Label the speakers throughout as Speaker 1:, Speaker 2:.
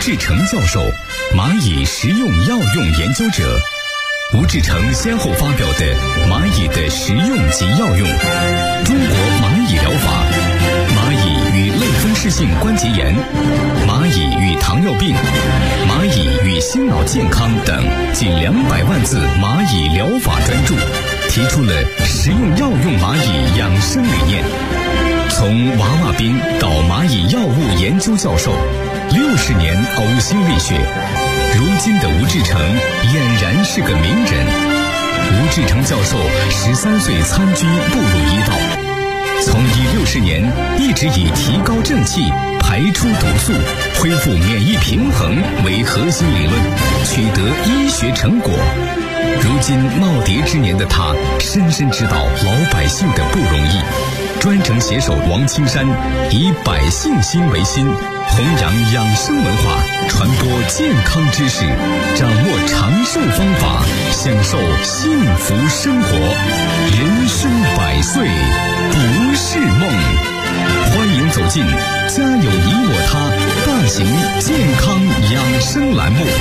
Speaker 1: 志成教授，蚂蚁食用药用研究者。吴志成先后发表的《蚂蚁的食用及药用》、《中国蚂蚁疗法》、《蚂蚁与类风湿性关节炎》、《蚂蚁与糖尿病》、《蚂蚁与心脑健康》等近200万字蚂蚁疗法专著，提出了食用药用蚂蚁养生理念。从娃娃兵到蚂蚁药物研究教授，60年呕心沥血，如今的吴志成俨然是个名人。吴志成教授13岁参军步入医道，从医60年一直以提高正气、排出毒素、恢复免疫平衡为核心理论，取得医学成果。如今耄耋之年的他，深深知道老百姓的不容易。专程携手王青山，以百姓心为心，弘扬养生文化，传播健康知识，掌握长寿方法，享受幸福生活。人生100岁不是梦。欢迎走进家有你我他大型健康养生栏目。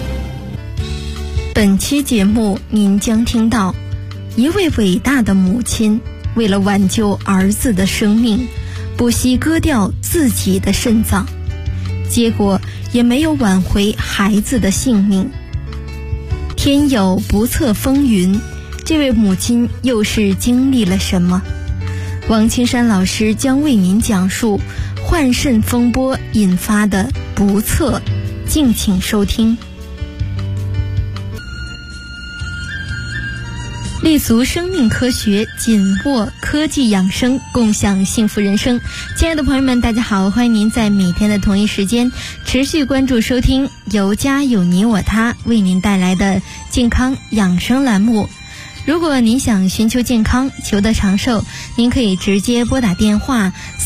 Speaker 2: 本期节目您将听到一位伟大的母亲为了挽救儿子的生命，不惜割掉自己的肾脏，结果也没有挽回孩子的性命。天有不测风云，这位母亲又是经历了什么？王青山老师将为您讲述换肾风波引发的不测，敬请收听。立足生命科学，紧握科技养生，共享幸福人生。亲爱的朋友们，大家好，欢迎您在每天的同一时间持续关注收听由家有你我他为您带来的健康养生栏目。如果您想寻求健康，求得长寿，您可以直接拨打电话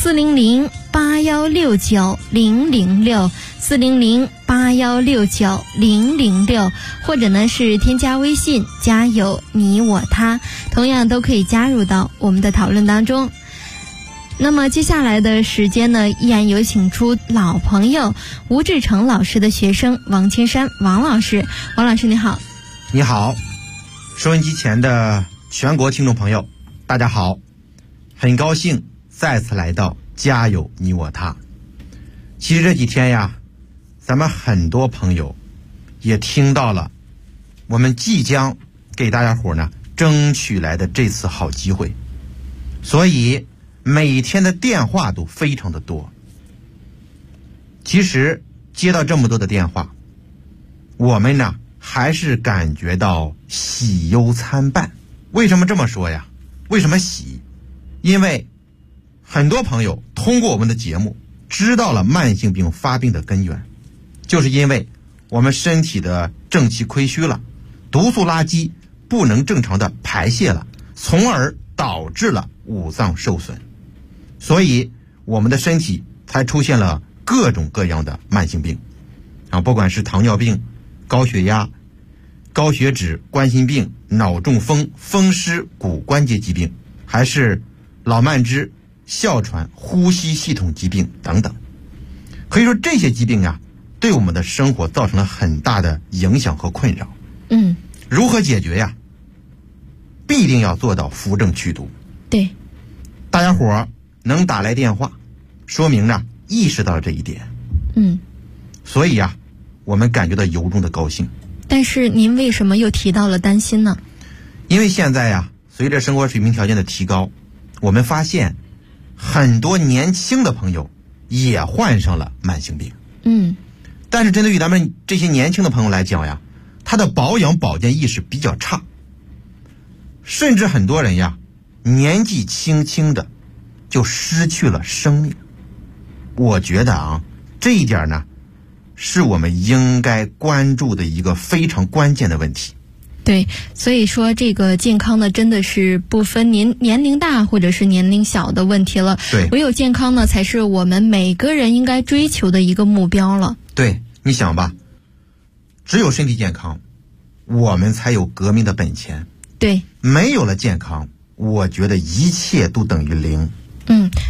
Speaker 2: 400-8169-006，400-8169-006，或者呢是添加微信家有你我他，同样都可以加入到我们的讨论当中。那么接下来的时间呢，依然有请出老朋友吴志成老师的学生王青山王老师。王老师你好。
Speaker 3: 你好，收音机前的全国听众朋友大家好，很高兴再次来到家有你我他。其实这几天呀，咱们很多朋友也听到了我们即将给大家伙呢争取来的这次好机会，所以每天的电话都非常的多。其实接到这么多的电话，我们呢还是感觉到喜忧参半。为什么这么说呀？为什么喜？因为很多朋友通过我们的节目知道了慢性病发病的根源，就是因为我们身体的正气亏虚了，毒素垃圾不能正常的排泄了，从而导致了五脏受损，所以我们的身体才出现了各种各样的慢性病不管是糖尿病、高血压、高血脂、冠心病、脑中风、风湿骨关节疾病，还是老慢支、哮喘、呼吸系统疾病等等。可以说这些疾病啊，对我们的生活造成了很大的影响和困扰。如何解决呀？必定要做到扶正祛毒。
Speaker 2: 对，
Speaker 3: 大家伙能打来电话，说明呢意识到了这一点。所以啊，我们感觉到由衷的高兴。
Speaker 2: 但是您为什么又提到了担心呢？
Speaker 3: 因为现在呀，随着生活水平条件的提高，我们发现很多年轻的朋友也患上了慢性病。但是针对于咱们这些年轻的朋友来讲呀，他的保养保健意识比较差，甚至很多人呀年纪轻轻的就失去了生命。我觉得这一点呢是我们应该关注的一个非常关键的问题。
Speaker 2: 对，所以说这个健康呢真的是不分您年龄大或者是年龄小的问题了。
Speaker 3: 对，
Speaker 2: 唯有健康呢才是我们每个人应该追求的一个目标了。
Speaker 3: 对，你想吧，只有身体健康，我们才有革命的本钱。
Speaker 2: 对，
Speaker 3: 没有了健康，我觉得一切都等于零。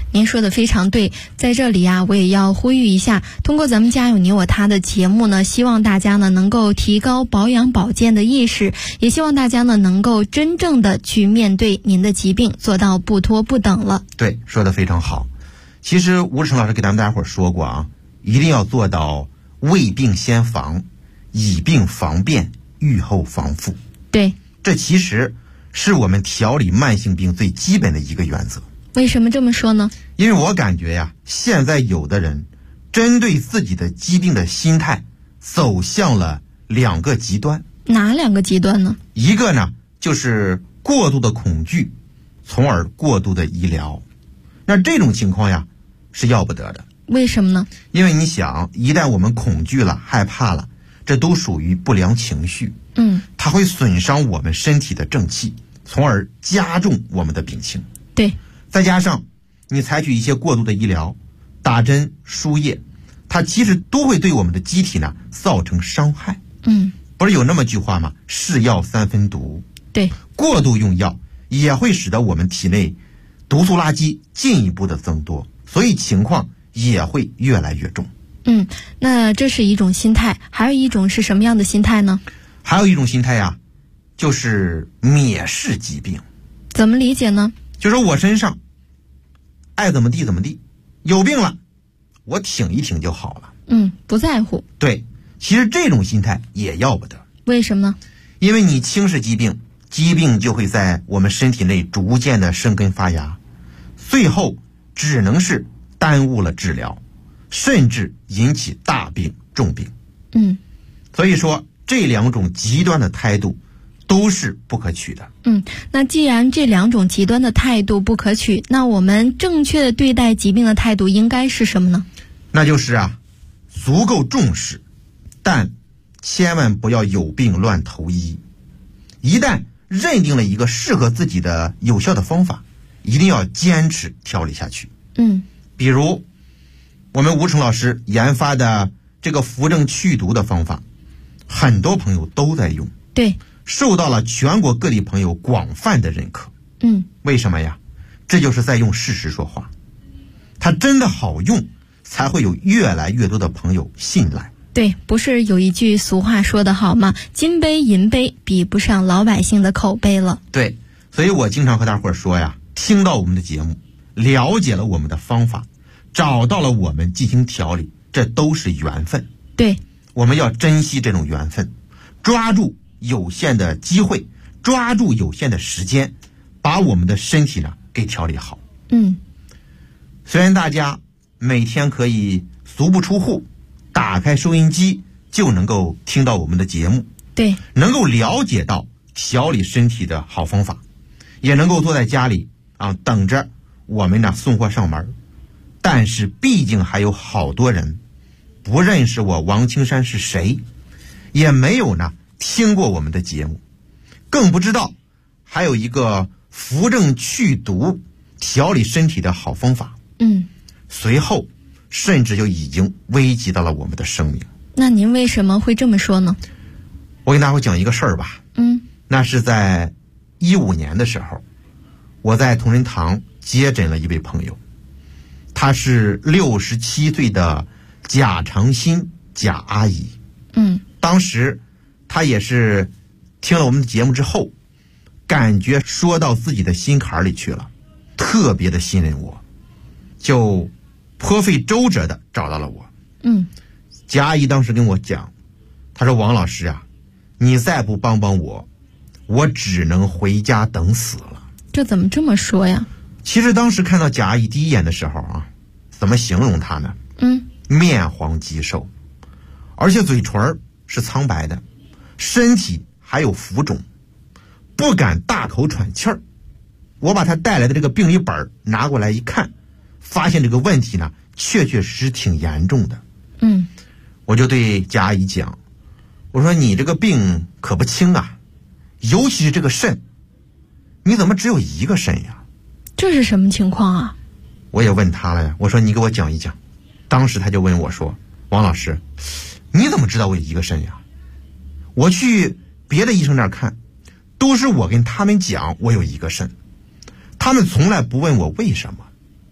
Speaker 2: 您说的非常对，在这里我也要呼吁一下，通过咱们家有你我他的节目呢，希望大家呢能够提高保养保健的意识，也希望大家呢能够真正的去面对您的疾病，做到不拖不等了。
Speaker 3: 对，说得非常好。其实吴志成老师给咱们大家伙说过一定要做到未病先防，以病防变，预后防复。
Speaker 2: 对，
Speaker 3: 这其实是我们调理慢性病最基本的一个原则。
Speaker 2: 为什么这么说呢？
Speaker 3: 因为我感觉现在有的人针对自己的疾病的心态走向了2个极端。
Speaker 2: 哪2个极端呢？
Speaker 3: 一个呢就是过度的恐惧，从而过度的医疗。那这种情况是要不得的。
Speaker 2: 为什么呢？
Speaker 3: 因为你想，一旦我们恐惧了、害怕了，这都属于不良情绪。它会损伤我们身体的正气，从而加重我们的病情。
Speaker 2: 对，
Speaker 3: 再加上你采取一些过度的医疗，打针、输液，它其实都会对我们的机体呢造成伤害。不是有那么句话吗？是药3分毒。
Speaker 2: 对，
Speaker 3: 过度用药也会使得我们体内毒素垃圾进一步的增多，所以情况也会越来越重。
Speaker 2: 那这是一种心态，还有一种是什么样的心态呢？
Speaker 3: 还有一种心态就是蔑视疾病。
Speaker 2: 怎么理解呢？
Speaker 3: 就说我身上爱怎么地怎么地，有病了我挺一挺就好了。
Speaker 2: 不在乎。
Speaker 3: 对，其实这种心态也要不得。
Speaker 2: 为什么呢？
Speaker 3: 因为你轻视疾病，疾病就会在我们身体内逐渐的生根发芽，最后只能是耽误了治疗，甚至引起大病重病。所以说这2种极端的态度都是不可取的。
Speaker 2: 那既然这2种极端的态度不可取，那我们正确的对待疾病的态度应该是什么呢？
Speaker 3: 那就是足够重视，但千万不要有病乱投医。一旦认定了一个适合自己的有效的方法，一定要坚持调理下去。比如我们吴成老师研发的这个扶正祛毒的方法，很多朋友都在用。
Speaker 2: 对，
Speaker 3: 受到了全国各地朋友广泛的认可。为什么呀？这就是在用事实说话，它真的好用，才会有越来越多的朋友信赖。
Speaker 2: 对，不是有一句俗话说得好吗？金杯银杯比不上老百姓的口碑了。
Speaker 3: 对，所以我经常和大伙儿说听到我们的节目，了解了我们的方法，找到了我们进行调理，这都是缘分。
Speaker 2: 对，
Speaker 3: 我们要珍惜这种缘分，抓住有限的机会，抓住有限的时间，把我们的身体呢给调理好。虽然大家每天可以足不出户，打开收音机就能够听到我们的节目，
Speaker 2: 对，
Speaker 3: 能够了解到调理身体的好方法，也能够坐在家里等着我们呢送货上门。但是毕竟还有好多人不认识我王青山是谁，也没有呢听过我们的节目，更不知道还有一个扶正祛毒调理身体的好方法。随后甚至就已经危及到了我们的生命。
Speaker 2: 那您为什么会这么说呢？
Speaker 3: 我给大伙讲一个事儿吧。那是在15年的时候，我在同仁堂接诊了一位朋友，她是67岁的贾长新贾阿姨。当时她也是听了我们的节目之后，感觉说到自己的心坎里去了，特别的信任我，就颇费周折的找到了我。贾阿姨当时跟我讲，她说王老师你再不帮帮我，我只能回家等死了。
Speaker 2: 这怎么这么说呀？
Speaker 3: 其实当时看到贾阿姨第一眼的时候怎么形容她呢？面黄肌瘦，而且嘴唇是苍白的，身体还有浮肿，不敢大口喘气儿。我把她带来的这个病历本拿过来一看，发现这个问题呢确确实实挺严重的。我就对贾阿姨讲，我说你这个病可不轻尤其是这个肾，你怎么只有一个肾呀？
Speaker 2: 这是什么情况
Speaker 3: 我也问他了呀，我说你给我讲一讲。当时他就问我说，王老师，你怎么知道我有一个肾呀？我去别的医生那儿看，都是我跟他们讲我有一个肾，他们从来不问我为什么。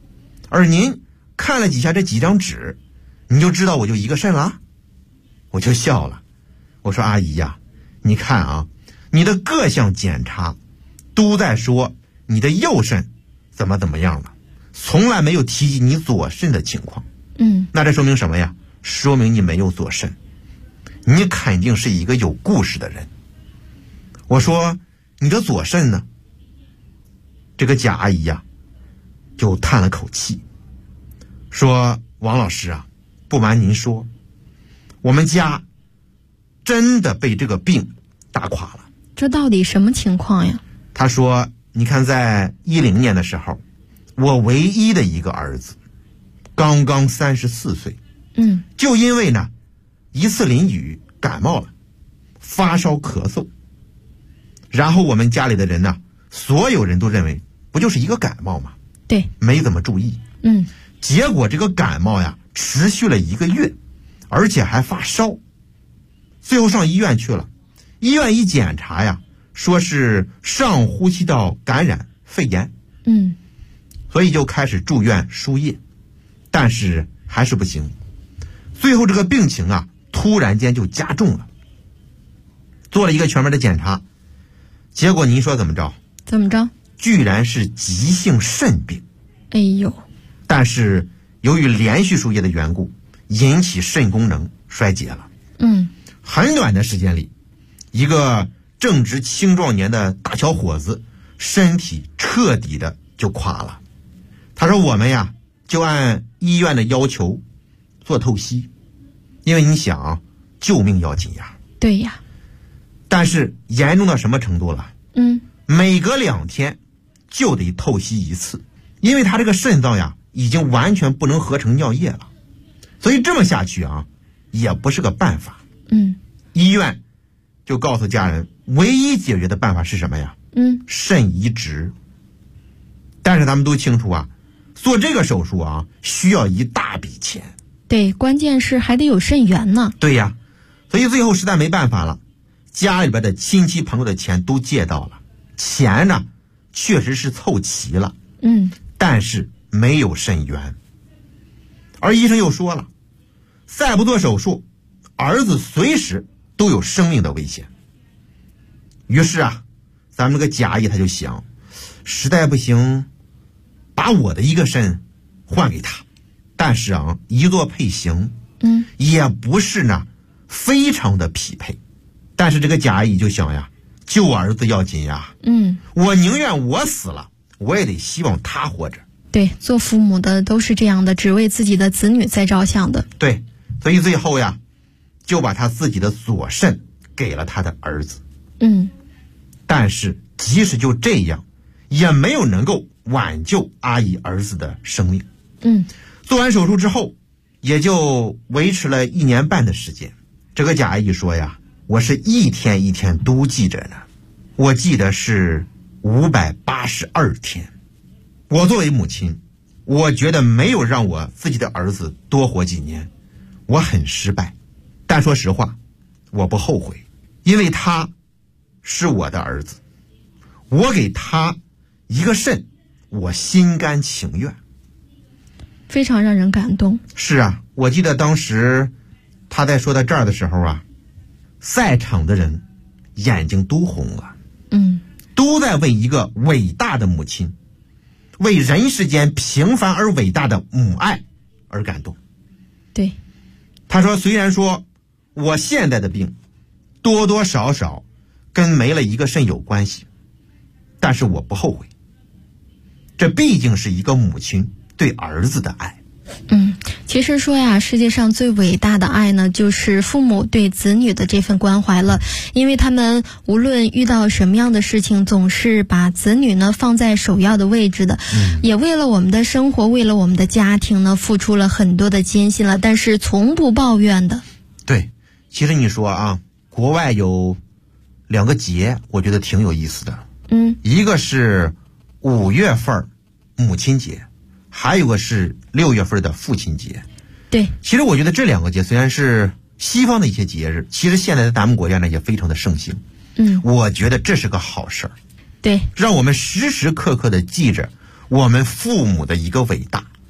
Speaker 3: 而您看了几下这几张纸，你就知道我就一个肾了。我就笑了，我说阿姨呀，你看啊，你的各项检查都在说你的右肾怎么样了，从来没有提及你左肾的情况。那这说明什么呀？说明你没有左肾，你肯定是一个有故事的人。我说你的左肾呢？这个贾阿姨呀就叹了口气，说王老师啊，不瞒您说，我们家真的被这个病打垮了。
Speaker 2: 这到底什么情况呀？
Speaker 3: 他说你看，在10年的时候，我唯一的一个儿子刚刚34岁，就因为呢一次淋雨感冒了，发烧咳嗽，然后我们家里的人呢，所有人都认为不就是一个感冒吗？
Speaker 2: 对，
Speaker 3: 没怎么注意。结果这个感冒呀持续了1个月，而且还发烧，最后上医院去了。医院一检查呀，说是上呼吸道感染肺炎，所以就开始住院输液，但是还是不行。最后这个病情啊突然间就加重了，做了一个全面的检查，结果您说怎么着？居然是急性肾病。
Speaker 2: 哎呦！
Speaker 3: 但是由于连续输液的缘故，引起肾功能衰竭了。很短的时间里，一个正值青壮年的大小伙子身体彻底的就垮了。他说我们呀就按医院的要求做透析，因为你想救命要紧呀。
Speaker 2: 对呀。
Speaker 3: 但是严重到什么程度了？每隔2天就得透析一次，因为他这个肾脏呀已经完全不能合成尿液了，所以这么下去啊也不是个办法。医院就告诉家人，唯一解决的办法是什么呀？肾移植。但是咱们都清楚啊，做这个手术啊需要一大笔钱。
Speaker 2: 对，关键是还得有肾源呢。
Speaker 3: 对呀，所以最后实在没办法了，家里边的亲戚朋友的钱都借到了，钱呢确实是凑齐了，但是没有肾源。而医生又说了，再不做手术，儿子随时都有生命的危险。于是啊，咱们这个贾姨他就想，实在不行把我的一个肾换给他，但是啊一做配型也不是呢非常的匹配。但是这个贾姨就想呀，救儿子要紧呀，我宁愿我死了，我也得希望他活着。
Speaker 2: 对，做父母的都是这样的，只为自己的子女在着想的。
Speaker 3: 对，所以最后呀就把他自己的左肾给了他的儿子。但是即使就这样，也没有能够挽救阿姨儿子的生命。做完手术之后也就维持了1年半的时间。这个贾阿姨说呀，我是一天一天都记着呢，我记得是582天。我作为母亲，我觉得没有让我自己的儿子多活几年，我很失败。但说实话，我不后悔，因为他是我的儿子，我给他一个肾，我心甘情愿。
Speaker 2: 非常让人感动。
Speaker 3: 是啊，我记得当时他在说到这儿的时候啊，在场的人眼睛都红了，都在为一个伟大的母亲，为人世间平凡而伟大的母爱而感动。
Speaker 2: 对，
Speaker 3: 他说虽然说我现在的病多多少少跟没了一个肾有关系，但是我不后悔，这毕竟是一个母亲对儿子的爱。
Speaker 2: 其实说呀，世界上最伟大的爱呢，就是父母对子女的这份关怀了。因为他们无论遇到什么样的事情，总是把子女呢放在首要的位置的，也为了我们的生活，为了我们的家庭呢，付出了很多的艰辛了，但是从不抱怨的。
Speaker 3: 对，其实你说啊，国外有2个节，我觉得挺有意思的。一个是5月份母亲节，还有个是6月份的父亲节。
Speaker 2: 对，
Speaker 3: 其实我觉得这2个节虽然是西方的一些节日，其实现在在咱们国家呢也非常的盛行。我觉得这是个好事儿。
Speaker 2: 对，
Speaker 3: 让我们时时刻刻的记着我们父母的一个伟大，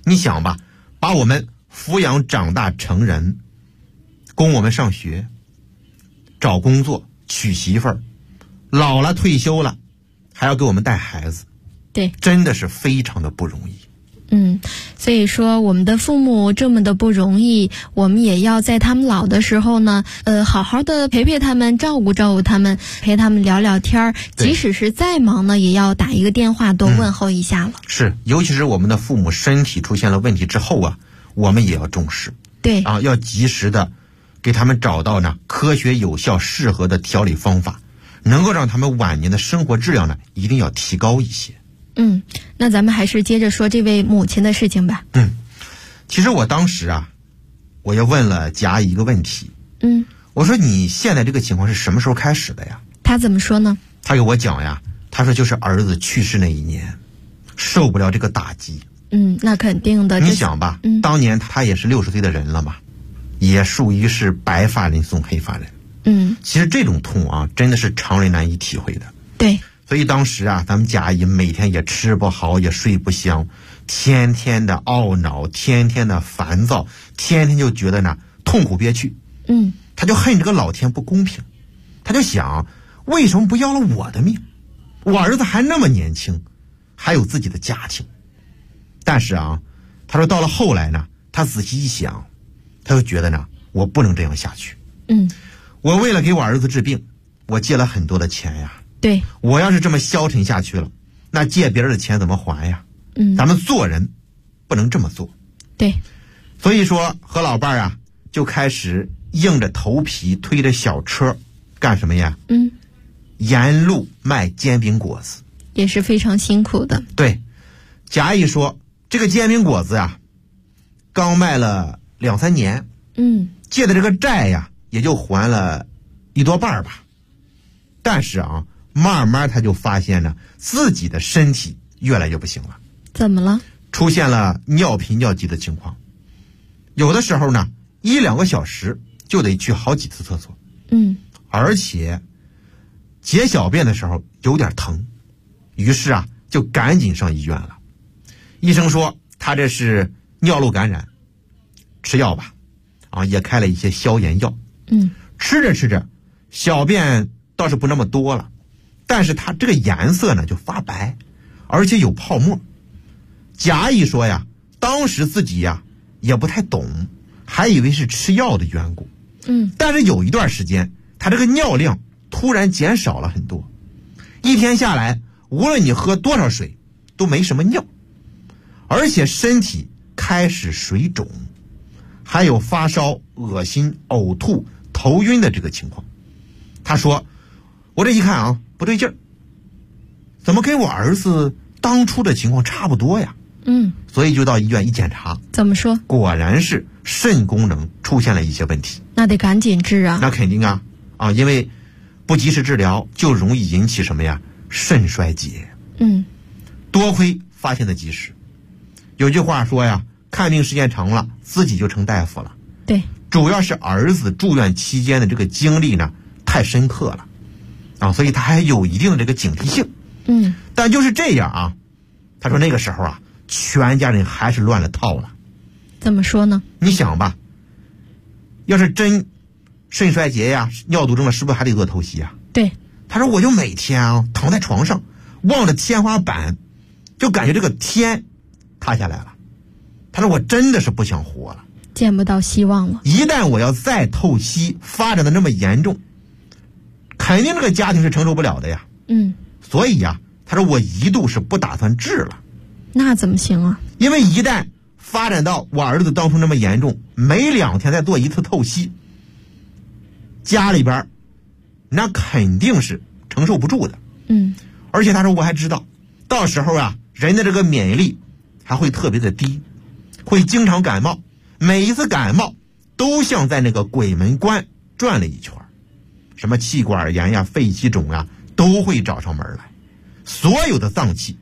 Speaker 3: 你想吧，把我们抚养长大成人，供我们上学，找工作，娶媳妇儿，老了退休了，还要给我们带孩子，
Speaker 2: 对，
Speaker 3: 真的是非常的不容易。
Speaker 2: 所以说我们的父母这么的不容易，我们也要在他们老的时候呢，好好的陪陪他们，照顾照顾他们，陪他们聊聊天，即使是再忙呢，也要打一个电话多问候一下了。
Speaker 3: 是，尤其是我们的父母身体出现了问题之后啊，我们也要重视。
Speaker 2: 对
Speaker 3: 啊，要及时的给他们找到呢科学有效适合的调理方法，能够让他们晚年的生活质量呢一定要提高一些。
Speaker 2: 那咱们还是接着说这位母亲的事情吧。
Speaker 3: 其实我当时啊，我也问了甲乙一个问题。我说你现在这个情况是什么时候开始的呀？
Speaker 2: 他怎么说呢？
Speaker 3: 他给我讲呀，他说就是儿子去世那一年，受不了这个打击。
Speaker 2: 那肯定的。
Speaker 3: 你想吧，当年他也是60岁的人了嘛，也属于是白发人送黑发人。其实这种痛啊，真的是常人难以体会的。
Speaker 2: 对。
Speaker 3: 所以当时啊，咱们甲乙每天也吃不好，也睡不香，天天的懊恼，天天的烦躁，天天就觉得呢痛苦憋屈。他就恨这个老天不公平，他就想为什么不要了我的命？我儿子还那么年轻，还有自己的家庭。但是啊，他说到了后来呢，他仔细一想，他就觉得呢，我不能这样下去。我为了给我儿子治病，我借了很多的钱呀。
Speaker 2: 对，
Speaker 3: 我要是这么消沉下去了，那借别人的钱怎么还呀？咱们做人不能这么做。
Speaker 2: 对，
Speaker 3: 所以说和老伴儿啊就开始硬着头皮推着小车干什么呀？沿路卖煎饼果子，
Speaker 2: 也是非常辛苦的。
Speaker 3: 对，甲乙说这个煎饼果子呀，刚卖了2-3年，借的这个债呀也就还了1多半吧。但是啊，慢慢他就发现呢，自己的身体越来越不行了。
Speaker 2: 怎么了？
Speaker 3: 出现了尿频尿急的情况，有的时候呢1-2个小时就得去好几次厕所。而且解小便的时候有点疼，于是啊就赶紧上医院了。医生说他这是尿路感染，吃药吧，也开了一些消炎药。吃着吃着，小便倒是不那么多了，但是它这个颜色呢就发白，而且有泡沫。甲乙说呀，当时自己呀也不太懂，还以为是吃药的缘故。但是有一段时间，他这个尿量突然减少了很多，一天下来，无论你喝多少水，都没什么尿，而且身体开始水肿，还有发烧、恶心、呕吐、头晕的这个情况。他说我这一看啊，不对劲儿，怎么跟我儿子当初的情况差不多呀？所以就到医院一检查，
Speaker 2: 怎么说？
Speaker 3: 果然是肾功能出现了一些问题。
Speaker 2: 那得赶紧治啊！
Speaker 3: 那肯定啊，因为不及时治疗就容易引起什么呀？肾衰竭。多亏发现的及时。有句话说呀，看病时间长了，自己就成大夫了。
Speaker 2: 对，
Speaker 3: 主要是儿子住院期间的这个经历呢太深刻了，所以他还有一定的这个警惕性。但就是这样啊，他说那个时候啊，全家人还是乱了套了。
Speaker 2: 怎么说呢？
Speaker 3: 你想吧，要是真肾衰竭呀、尿毒症了，是不是还得做透析啊？
Speaker 2: 对。
Speaker 3: 他说我就每天躺在床上，望着天花板，就感觉这个天塌下来了。他说我真的是不想活了，
Speaker 2: 见不到希望了。
Speaker 3: 一旦我要再透析，发展的那么严重，肯定这个家庭是承受不了的呀。所以呀，他说我一度是不打算治了。
Speaker 2: 那怎么行啊？
Speaker 3: 因为一旦发展到我儿子当初那么严重，没2天再做一次透析，家里边那肯定是承受不住的。而且他说我还知道，到时候啊，人的这个免疫力还会特别的低，会经常感冒，每一次感冒都像在那个鬼门关转了一圈，什么气管炎呀、肺气肿呀都会找上门来，所有的脏器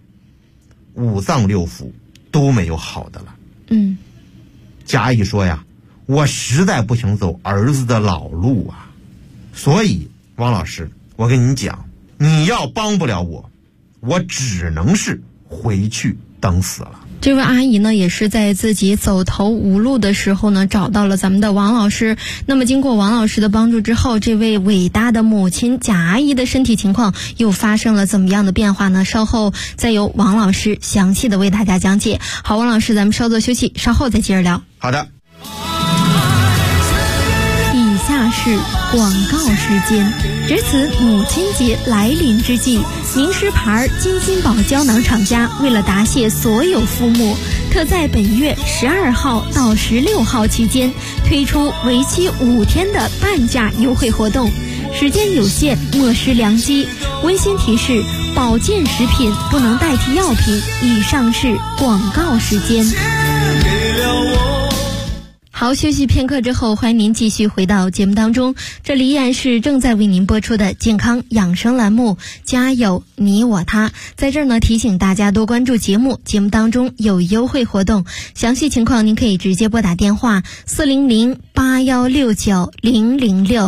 Speaker 3: 5脏6腑都没有好的了。甲乙说呀，我实在不想走儿子的老路啊，所以王老师，我跟你讲，你要帮不了我，我只能是回去等死了。
Speaker 2: 这位阿姨呢，也是在自己走投无路的时候呢，找到了咱们的王老师。那么经过王老师的帮助之后，这位伟大的母亲贾阿姨的身体情况又发生了怎么样的变化呢？稍后再由王老师详细的为大家讲解。好，王老师，咱们稍作休息，稍后再接着聊。
Speaker 3: 好的。
Speaker 2: 以下是广告时间。值此母亲节来临之际，名师牌金鑫宝胶囊厂家为了答谢所有父母，特在本月12号到16号期间推出为期5天的半价优惠活动，时间有限，莫失良机。温馨提示：保健食品不能代替药品。以上是广告时间。好，休息片刻之后，欢迎您继续回到节目当中。这里依然是正在为您播出的健康养生栏目《家有你我他》。在这儿呢，提醒大家多关注节目，节目当中有优惠活动，详细情况您可以直接拨打电话400-8169-006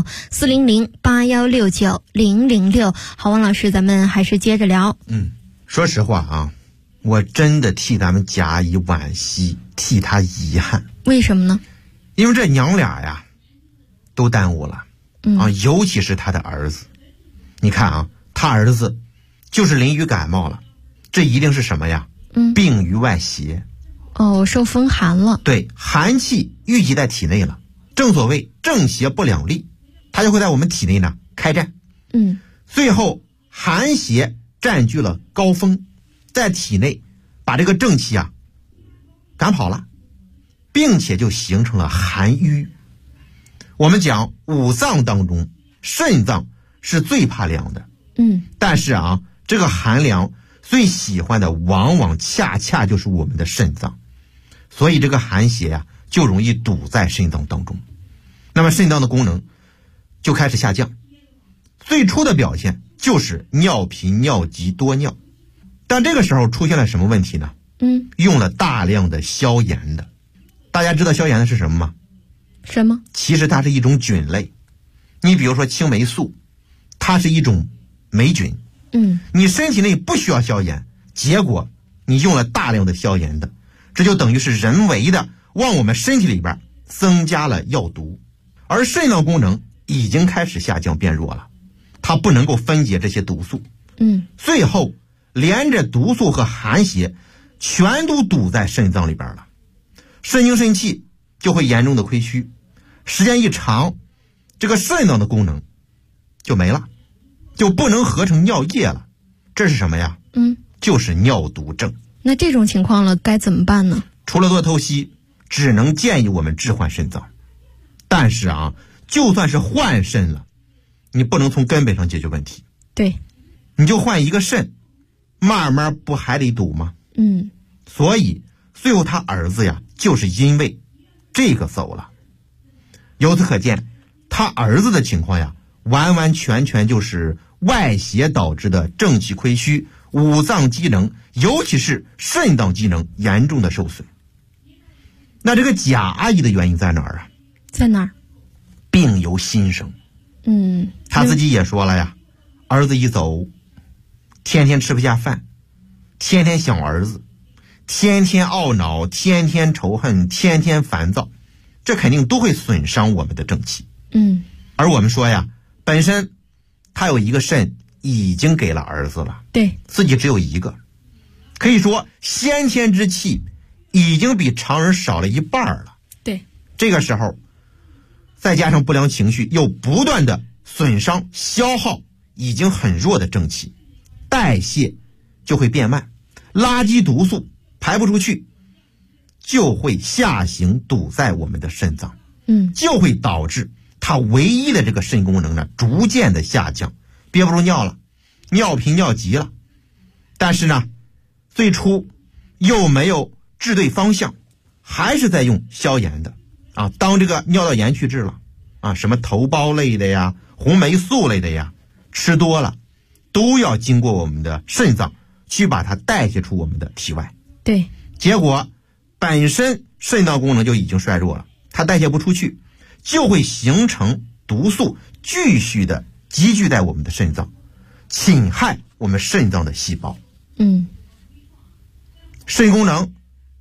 Speaker 2: 400-8169-006。好，王老师，咱们还是接着聊。
Speaker 3: 说实话啊，我真的替咱们贾阿姨惋惜，替她遗憾。
Speaker 2: 为什么呢？
Speaker 3: 因为这娘俩呀都耽误了尤其是他的儿子。你看啊，他儿子就是淋雨感冒了，这一定是什么呀？病于外邪。
Speaker 2: 受风寒了。
Speaker 3: 对，寒气郁积在体内了，正所谓正邪不两立，它就会在我们体内呢开战。最后寒邪占据了高峰，在体内把这个正气啊赶跑了，并且就形成了寒瘀。我们讲五脏当中，肾脏是最怕凉的。但是啊，这个寒凉最喜欢的往往恰恰就是我们的肾脏，所以这个寒邪啊就容易堵在肾脏当中，那么肾脏的功能就开始下降。最初的表现就是尿频、尿急、多尿，但这个时候出现了什么问题呢？用了大量的消炎的。大家知道消炎的是什么吗？
Speaker 2: 什么？
Speaker 3: 其实它是一种菌类。你比如说青霉素，它是一种霉菌。你身体内不需要消炎，结果你用了大量的消炎的，这就等于是人为的往我们身体里边增加了药毒，而肾脏功能已经开始下降变弱了，它不能够分解这些毒素。最后连着毒素和寒邪全都堵在肾脏里边了，肾精肾气就会严重的亏虚，时间一长，这个肾脏的功能就没了，就不能合成尿液了。这是什么呀？就是尿毒症。
Speaker 2: 那这种情况了该怎么办呢？
Speaker 3: 除了做透析，只能建议我们置换肾脏。但是啊，就算是换肾了，你不能从根本上解决问题。
Speaker 2: 对，
Speaker 3: 你就换一个肾，慢慢不还得堵吗？所以最后他儿子呀就是因为这个走了。由此可见，他儿子的情况呀完完全全就是外邪导致的正气亏虚，五脏机能尤其是肾脏机能严重的受损。那这个贾阿姨的原因在哪儿啊？
Speaker 2: 在哪儿？
Speaker 3: 病由心生。他自己也说了呀，儿子一走，天天吃不下饭，天天想儿子，天天懊恼，天天仇恨，天天烦躁，这肯定都会损伤我们的正气。而我们说呀，本身他有一个肾已经给了儿子了，
Speaker 2: 对，
Speaker 3: 自己只有一个，可以说先天之气已经比常人少了一半了。
Speaker 2: 对，
Speaker 3: 这个时候再加上不良情绪又不断的损伤消耗已经很弱的正气，代谢就会变慢，垃圾毒素排不出去，就会下行堵在我们的肾脏，就会导致它唯一的这个肾功能呢逐渐的下降，憋不住尿了，尿频尿急了。但是呢，最初又没有治对方向，还是在用消炎的啊，当这个尿道炎去治了啊，什么头孢类的呀、红霉素类的呀，吃多了都要经过我们的肾脏去把它代谢出我们的体外。
Speaker 2: 对，
Speaker 3: 结果本身肾脏功能就已经衰弱了，它代谢不出去，就会形成毒素继续的积聚在我们的肾脏，侵害我们肾脏的细胞。肾功能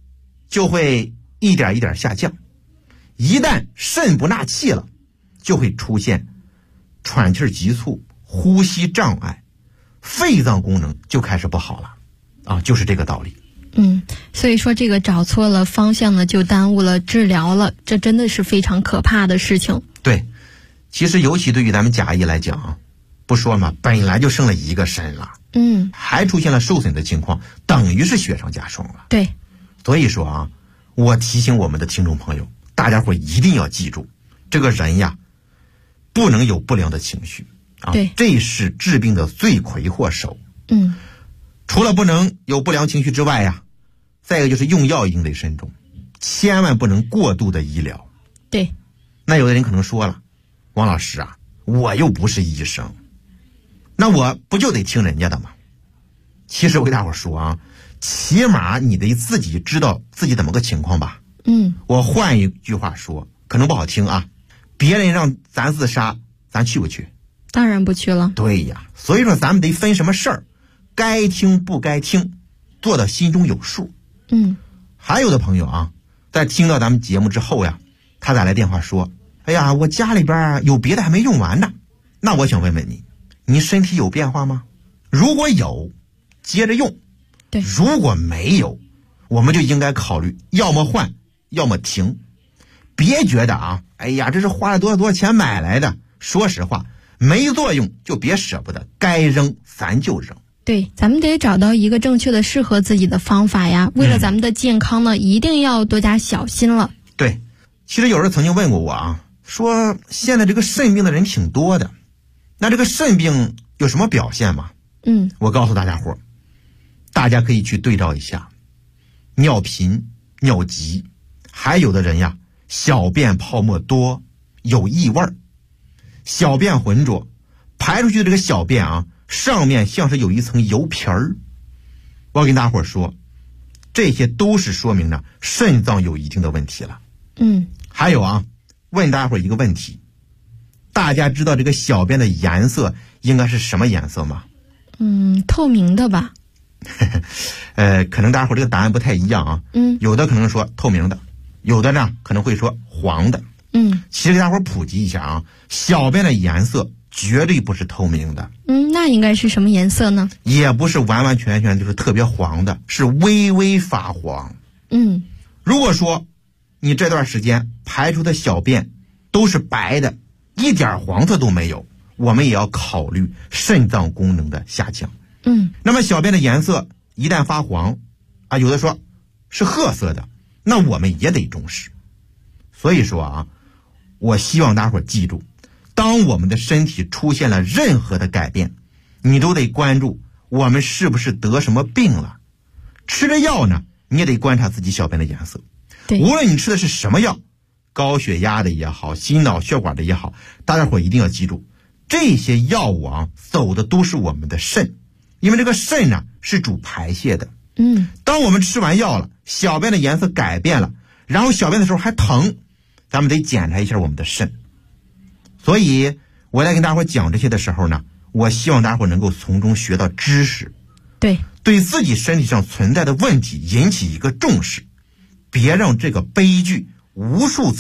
Speaker 3: 就会一点一点下降。一旦肾不纳气了，就会出现喘气急促、呼吸障碍，肺脏功能就开始不好了啊，就是这个道理。
Speaker 2: 所以说这个找错了方向呢，就耽误了治疗了，这真的是非常可怕的事情。
Speaker 3: 对，其实尤其对于咱们甲乙来讲，不说嘛，本来就剩了一个肾了，还出现了受损的情况，等于是雪上加霜了。
Speaker 2: 对，
Speaker 3: 所以说啊，我提醒我们的听众朋友，大家伙一定要记住，这个人呀，不能有不良的情绪啊，
Speaker 2: 对，
Speaker 3: 这是治病的罪魁祸首。除了不能有不良情绪之外呀，再一个就是用药一定得慎重，千万不能过度的医疗。
Speaker 2: 对，
Speaker 3: 那有的人可能说了，王老师啊，我又不是医生，那我不就得听人家的吗？其实我给大伙说啊，起码你得自己知道自己怎么个情况吧。我换一句话说，可能不好听啊，别人让咱自杀，咱去不去？
Speaker 2: 当然不去了。
Speaker 3: 对呀，所以说咱们得分什么事儿，该听不该听，做到心中有数。还有的朋友啊，在听到咱们节目之后呀，他打来电话说，哎呀，我家里边有别的还没用完呢。那我想问问你，你身体有变化吗？如果有，接着用。
Speaker 2: 对，
Speaker 3: 如果没有，我们就应该考虑要么换，要么停。别觉得啊，哎呀，这是花了多少钱买来的，说实话，没作用就别舍不得，该扔咱就扔。
Speaker 2: 对，咱们得找到一个正确的适合自己的方法呀。为了咱们的健康呢，一定要多加小心了。
Speaker 3: 对，其实有人曾经问过我啊，说现在这个肾病的人挺多的，那这个肾病有什么表现吗？我告诉大家伙，大家可以去对照一下，尿频、尿急，还有的人呀，小便泡沫多，有异味，小便浑浊，排出去的这个小便啊，上面像是有一层油皮儿。我要跟大伙说，这些都是说明着肾脏有一定的问题了。还有啊，问大伙一个问题，大家知道这个小便的颜色应该是什么颜色吗？
Speaker 2: 透明的吧。
Speaker 3: 可能大伙这个答案不太一样啊。有的可能说透明的，有的呢可能会说黄的。其实给大伙普及一下啊，小便的颜色绝对不是透明的。
Speaker 2: 那应该是什么颜色呢？
Speaker 3: 也不是完完全全就是特别黄的，是微微发黄。如果说你这段时间排出的小便都是白的，一点黄色都没有，我们也要考虑肾脏功能的下降。那么小便的颜色一旦发黄啊，有的说是褐色的，那我们也得重视。所以说啊，我希望大伙记住，当我们的身体出现了任何的改变，你都得关注我们是不是得什么病了。吃着药呢，你也得观察自己小便的颜色。无论你吃的是什么药，高血压的也好，心脑血管的也好，大家伙一定要记住，这些药物啊，走的都是我们的肾，因为这个肾呢是主排泄的。当我们吃完药了，小便的颜色改变了，然后小便的时候还疼，咱们得检查一下我们的肾。所以我在跟大伙讲这些的时候呢，我希望大伙能够从中学到知识，对自己身体上存在的问题引起一个重视，别让这个悲剧无数次